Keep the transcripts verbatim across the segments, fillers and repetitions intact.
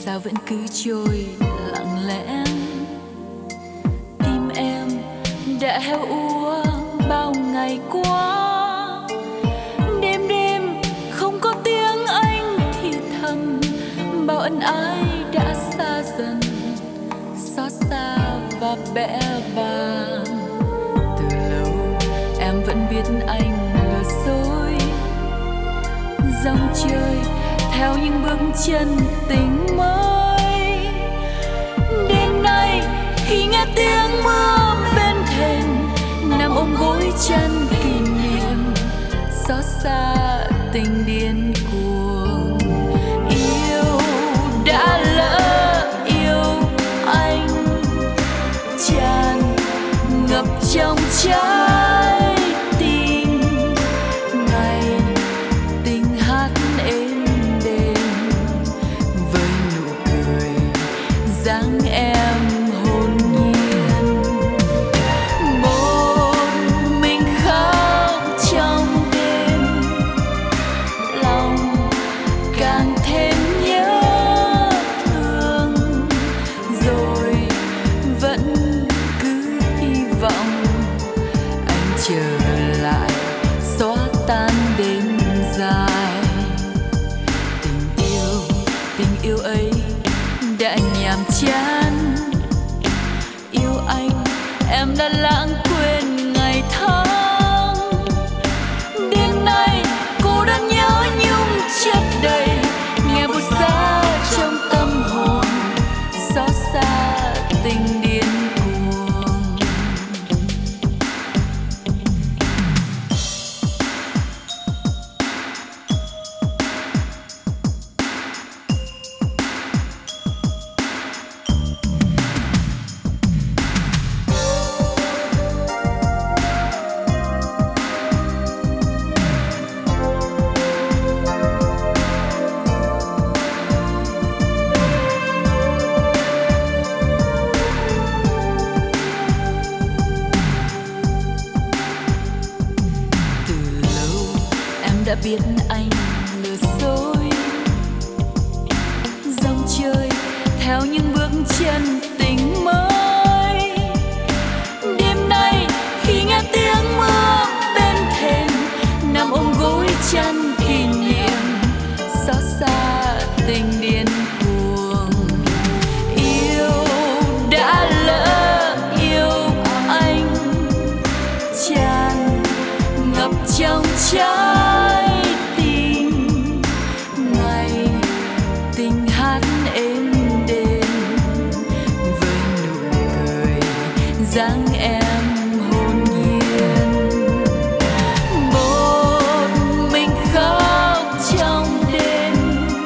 sao vẫn cứ trôi lặng lẽ. Tim em đã héo úa bao ngày qua, đêm đêm không có tiếng anh thì thầm, bao ân ái đã xa dần, xót xa và bẽ bàng. Từ lâu em vẫn biết anh lừa dối, dòng chơi theo những bước chân tình mới. Đêm nay khi nghe tiếng mưa bên thềm, nằm ôm gối chân kỷ niệm, xót xa tình điên cuồng. Yêu đã lỡ yêu anh, tràn ngập trong trái tim. Ngày tình hát êm đềm với nụ cười dáng em hồn nhiên. Một mình khóc trong đêm, lòng càng thêm nhớ thương, rồi vẫn cứ hy vọng anh trở lại xóa tan đêm dài. Tình yêu, tình yêu ấy đã nhàm chán. Yêu anh em đã lãng quên ngày tháng. Đêm nay cô đã nhớ nhung chất đầy, nghe buốt giá trong tâm hồn, xót xa tình điên cuồng. Đã biết anh lừa dối, dòng chơi theo những bước chân tình mới. Đêm nay khi nghe tiếng mưa bên thềm, nằm ôm gối chăn kỷ niệm, xót xa tình điên cuồng. Yêu đã lỡ yêu anh, tràn ngập trong trái tim. Ngày tình hát êm đềm với nụ cười dáng em hồn nhiên. Một mình khóc trong đêm,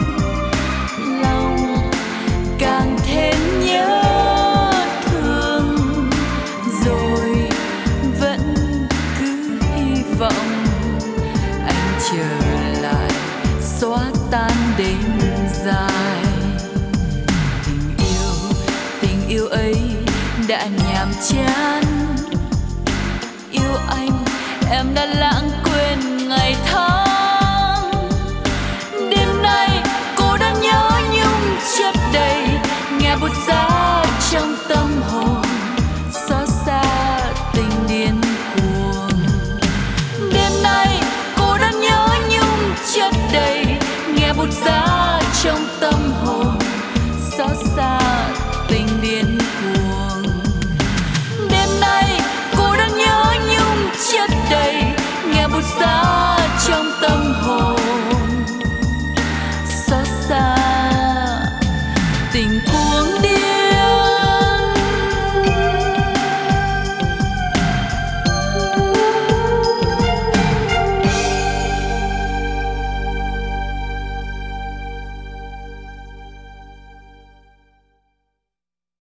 lòng càng thêm nhớ thương, rồi vẫn cứ hy vọng anh trở lại xóa tan đêm dài. Tình yêu, tình yêu ấy đã nhàm chán. Yêu anh em đã lãng quên ngày tháng. Đêm nay cô đã nhớ nhung chất đầy, nghe buốt giá trong tâm hồn, xót xa tình điên cuồng. Đêm nay cô đã nhớ nhung chất đầy, nghe buốt giá trong tâm hồn, xót xa tình điên cuồng. Đêm nay cô đã nhớ nhung chất đầy, nghe buốt giá trong tâm hồn.